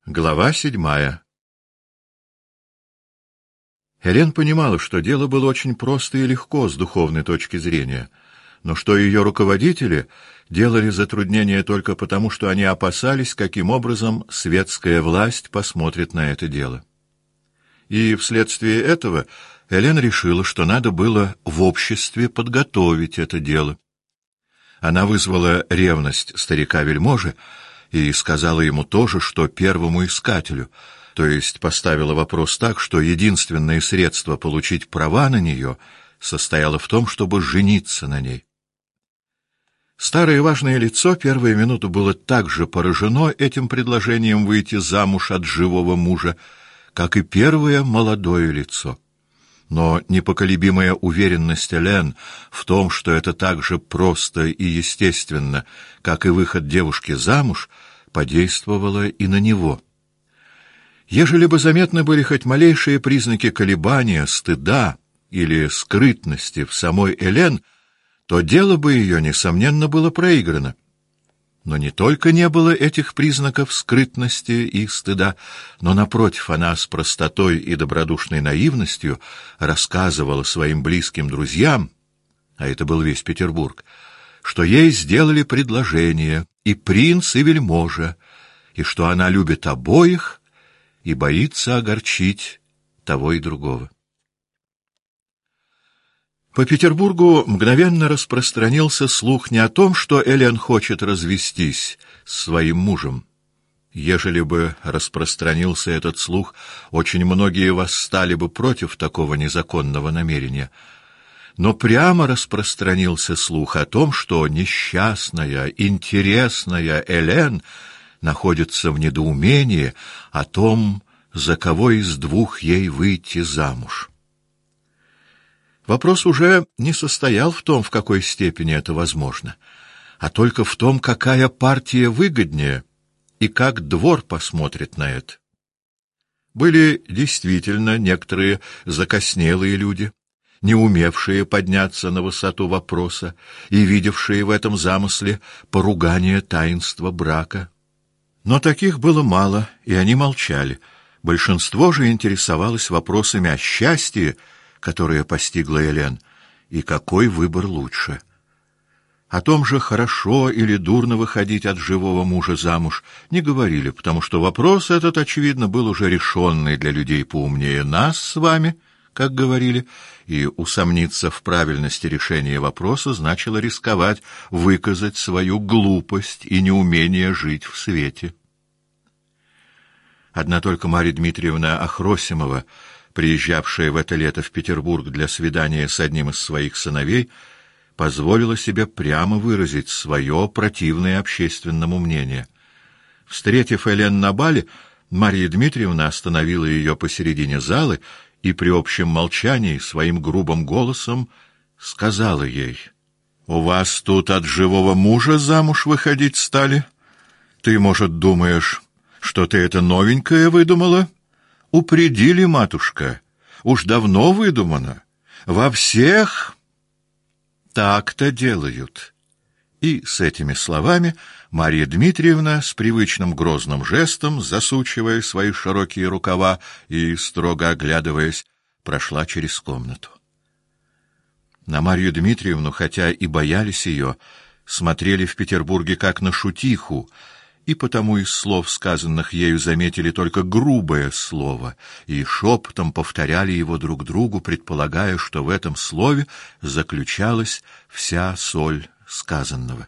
Глава 7. Элен понимала, что дело было очень просто и легко с духовной точки зрения, но что ее руководители делали затруднения только потому, что они опасались, каким образом светская власть посмотрит на это дело. И вследствие этого Элен решила, что надо было в обществе подготовить это дело. Она вызвала ревность старика-вельможи и сказала ему то же, что первому искателю, то есть поставила вопрос так, что единственное средство получить права на нее состояло в том, чтобы жениться на ней. Старое важное лицо первую минуту было так же поражено этим предложением выйти замуж от живого мужа, как и первое молодое лицо. Но непоколебимая уверенность Элен в том, что это так же просто и естественно, как и выход девушки замуж, подействовала и на него. Ежели бы заметны были хоть малейшие признаки колебания, стыда или скрытности в самой Элен, то дело бы ее, несомненно, было проиграно. Но не только не было этих признаков скрытности и стыда, но, напротив, она с простотой и добродушной наивностью рассказывала своим близким друзьям, а это был весь Петербург, что ей сделали предложение и принц, и вельможа, и что она любит обоих и боится огорчить того и другого. По Петербургу мгновенно распространился слух не о том, что Элен хочет развестись с своим мужем. Ежели бы распространился этот слух, очень многие восстали бы против такого незаконного намерения. Но прямо распространился слух о том, что несчастная, интересная Элен находится в недоумении о том, за кого из двух ей выйти замуж. Вопрос уже не состоял в том, в какой степени это возможно, а только в том, какая партия выгоднее и как двор посмотрит на это. Были действительно некоторые закоснелые люди, не умевшие подняться на высоту вопроса и видевшие в этом замысле поругание таинства брака. Но таких было мало, и они молчали. Большинство же интересовалось вопросами о счастье, которое постигло Элен, и какой выбор лучше. О том же, хорошо или дурно выходить от живого мужа замуж, не говорили, потому что вопрос этот, очевидно, был уже решенный для людей поумнее нас с вами, как говорили, и усомниться в правильности решения вопроса значило рисковать выказать свою глупость и неумение жить в свете. Одна только Марья Дмитриевна Ахросимова, приезжавшая в это лето в Петербург для свидания с одним из своих сыновей, позволила себе прямо выразить свое противное общественному мнение. Встретив Элен на бале, Марья Дмитриевна остановила ее посередине залы и при общем молчании своим грубым голосом сказала ей: «У вас тут от живого мужа замуж выходить стали? Ты, может, думаешь, что ты это новенькое выдумала? Упредили, матушка, уж давно выдумано. Во всех так-то делают». И с этими словами Марья Дмитриевна с привычным грозным жестом, засучивая свои широкие рукава и строго оглядываясь, прошла через комнату. На Марью Дмитриевну, хотя и боялись ее, смотрели в Петербурге как на шутиху, и потому из слов, сказанных ею, заметили только грубое слово и шепотом повторяли его друг другу, предполагая, что в этом слове заключалась вся соль сказанного.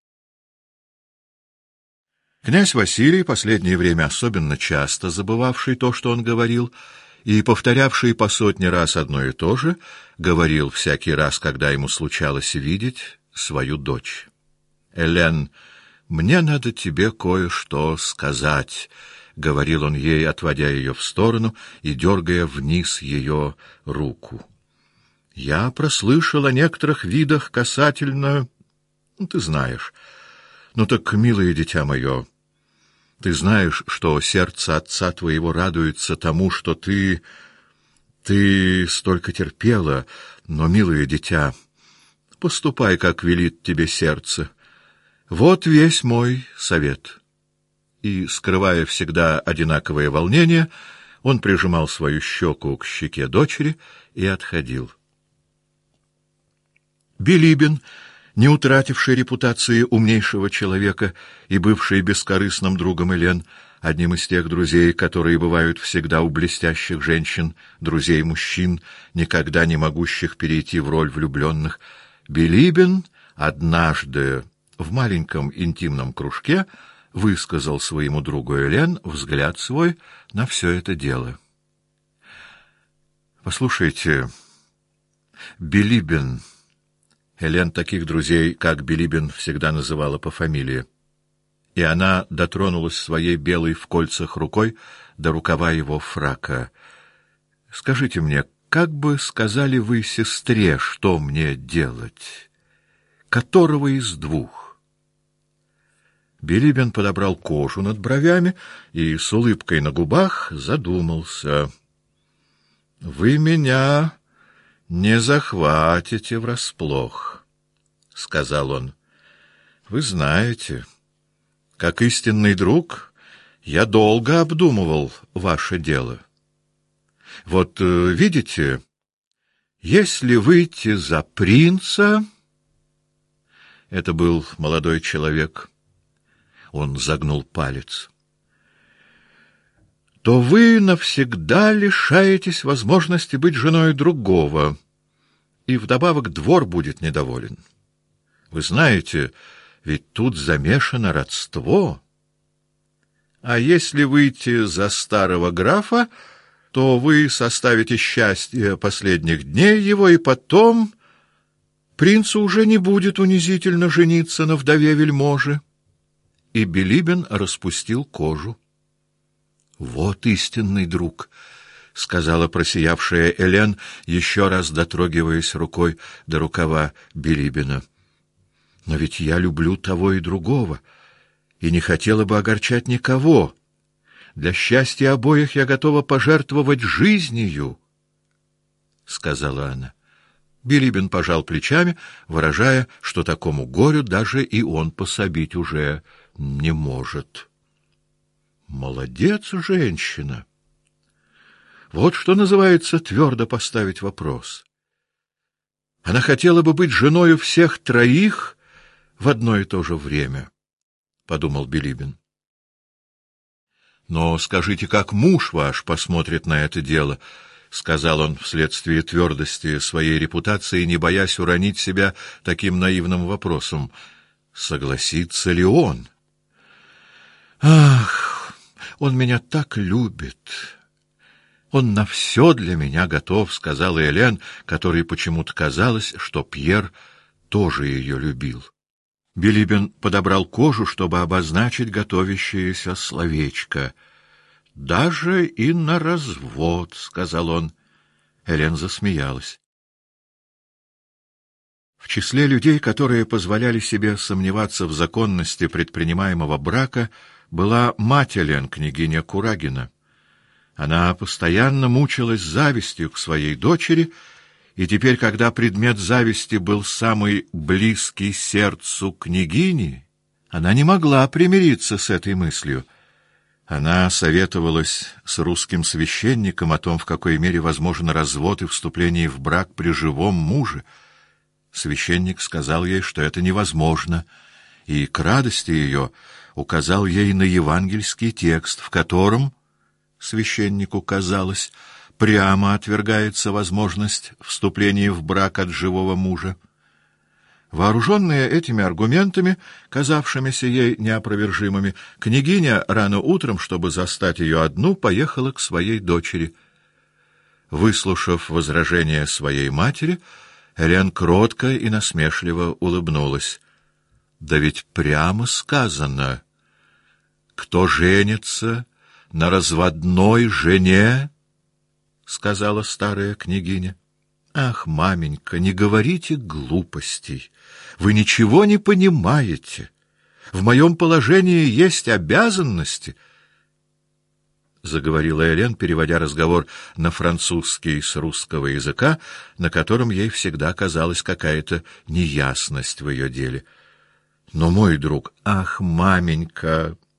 Князь Василий, последнее время особенно часто забывавший то, что он говорил, и повторявший по сотне раз одно и то же, говорил всякий раз, когда ему случалось видеть свою дочь: «Элен, мне надо тебе кое-что сказать», — говорил он ей, отводя ее в сторону и дергая вниз ее руку. «Я прослышал о некоторых видах касательно... ты знаешь. Ну так, милое дитя мое, ты знаешь, что сердце отца твоего радуется тому, что ты столько терпела, но, милое дитя, поступай, как велит тебе сердце. Вот весь мой совет. и, скрывая всегда одинаковое волнение, он прижимал свою щеку к щеке дочери и отходил. Билибин, не утративший репутации умнейшего человека и бывший бескорыстным другом Элен, одним из тех друзей, которые бывают всегда у блестящих женщин, друзей мужчин, никогда не могущих перейти в роль влюбленных, Билибин однажды в маленьком интимном кружке высказал своему другу Элен взгляд свой на все это дело. «Послушайте, Билибин...» Элен таких друзей, как Билибин, всегда называла по фамилии. И она дотронулась своей белой в кольцах рукой до рукава его фрака. «Скажите мне, как бы сказали вы сестре, что мне делать? Которого из двух?» Билибин подобрал кожу над бровями и с улыбкой на губах задумался. «Вы меня не захватите врасплох», — сказал он. «Вы знаете, как истинный друг, я долго обдумывал ваше дело. Вот видите, если выйти за принца...» Это был молодой человек. Он загнул палец. «То вы навсегда лишаетесь возможности быть женой другого, и вдобавок двор будет недоволен. Вы знаете, ведь тут замешано родство. А если выйти за старого графа, то вы составите счастье последних дней его, и потом принцу уже не будет унизительно жениться на вдове вельможи». И Билибин распустил кожу. «Вот истинный друг», — сказала просиявшая Элен, еще раз дотрогиваясь рукой до рукава Билибина. «Но ведь я люблю того и другого, и не хотела бы огорчать никого. Для счастья обоих я готова пожертвовать жизнью», — сказала она. Билибин пожал плечами, выражая, что такому горю даже и он пособить уже не может. «Молодец, женщина! Вот что называется твердо поставить вопрос. Она хотела бы быть женою всех троих в одно и то же время», — подумал Билибин. «Но скажите, как муж ваш посмотрит на это дело?» — сказал он вследствие твердости своей репутации, не боясь уронить себя таким наивным вопросом. «Согласится ли он?» «Ах! Он меня так любит! Он на все для меня готов», — сказала Элен, которой почему-то казалось, что Пьер тоже ее любил. Билибин подобрал кожу, чтобы обозначить готовящееся словечко. «Даже и на развод», — сказал он. Элен засмеялась. В числе людей, которые позволяли себе сомневаться в законности предпринимаемого брака, была мать Элен, княгиня Курагина. Она постоянно мучилась завистью к своей дочери, и теперь, когда предмет зависти был самый близкий сердцу княгини, она не могла примириться с этой мыслью. Она советовалась с русским священником о том, в какой мере возможен развод и вступление в брак при живом муже. Священник сказал ей, что это невозможно, и к радости ее указал ей на евангельский текст, в котором, священнику казалось, прямо отвергается возможность вступления в брак от живого мужа. Вооруженная этими аргументами, казавшимися ей неопровержимыми, княгиня рано утром, чтобы застать ее одну, поехала к своей дочери. Выслушав возражения своей матери, Элен кротко и насмешливо улыбнулась. «Да ведь прямо сказано, кто женится на разводной жене, — сказала старая княгиня. — Ах, маменька, не говорите глупостей, вы ничего не понимаете. В моем положении есть обязанности, — заговорила Элен, переводя разговор на французский с русского языка, на котором ей всегда казалась какая-то неясность в ее деле. — Но, мой друг, ах, маменька!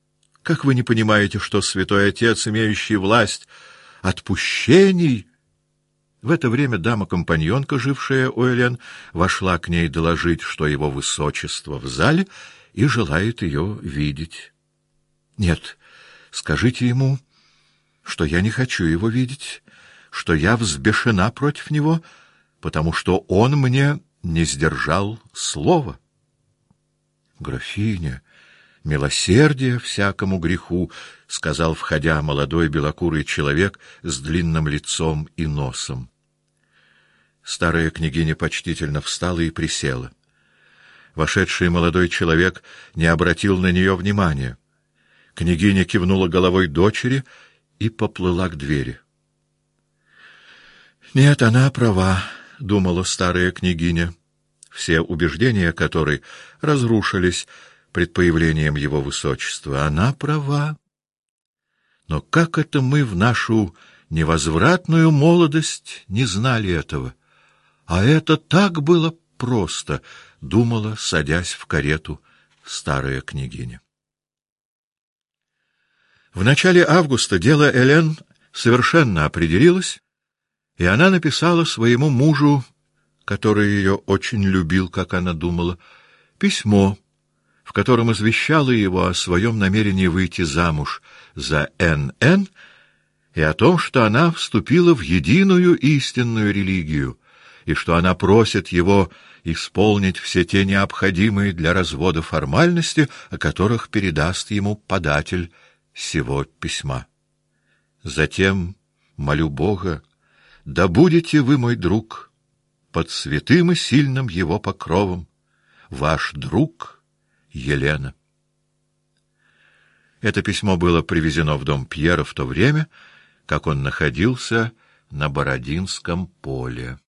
Как вы не понимаете, что святой отец, имеющий власть отпущений...» В это время дама-компаньонка, жившая у Элен, вошла к ней доложить, что его высочество в зале и желает ее видеть. «Нет, скажите ему, что я не хочу его видеть, что я взбешена против него, потому что он мне не сдержал слова». «Графиня, милосердие всякому греху», — сказал, входя, молодой белокурый человек с длинным лицом и носом. Старая княгиня почтительно встала и присела. Вошедший молодой человек не обратил на нее внимания. Княгиня кивнула головой дочери и поплыла к двери. «Нет, она права», — думала старая княгиня, все убеждения которой разрушились пред появлением его высочества. Она права. Но как это мы в нашу невозвратную молодость не знали этого? А это так было просто, думала, садясь в карету, старая княгиня. В начале августа дело Элен совершенно определилось, и она написала своему мужу, который ее очень любил, как она думала, письмо, в котором извещала его о своем намерении выйти замуж за Н.Н. и о том, что она вступила в единую истинную религию, и что она просит его исполнить все те необходимые для развода формальности, о которых передаст ему податель сего письма. Затем молю Бога, да будете вы, мой друг, под святым и сильным его покровом, ваш друг Елена. Это письмо было привезено в дом Пьера в то время, как он находился на Бородинском поле.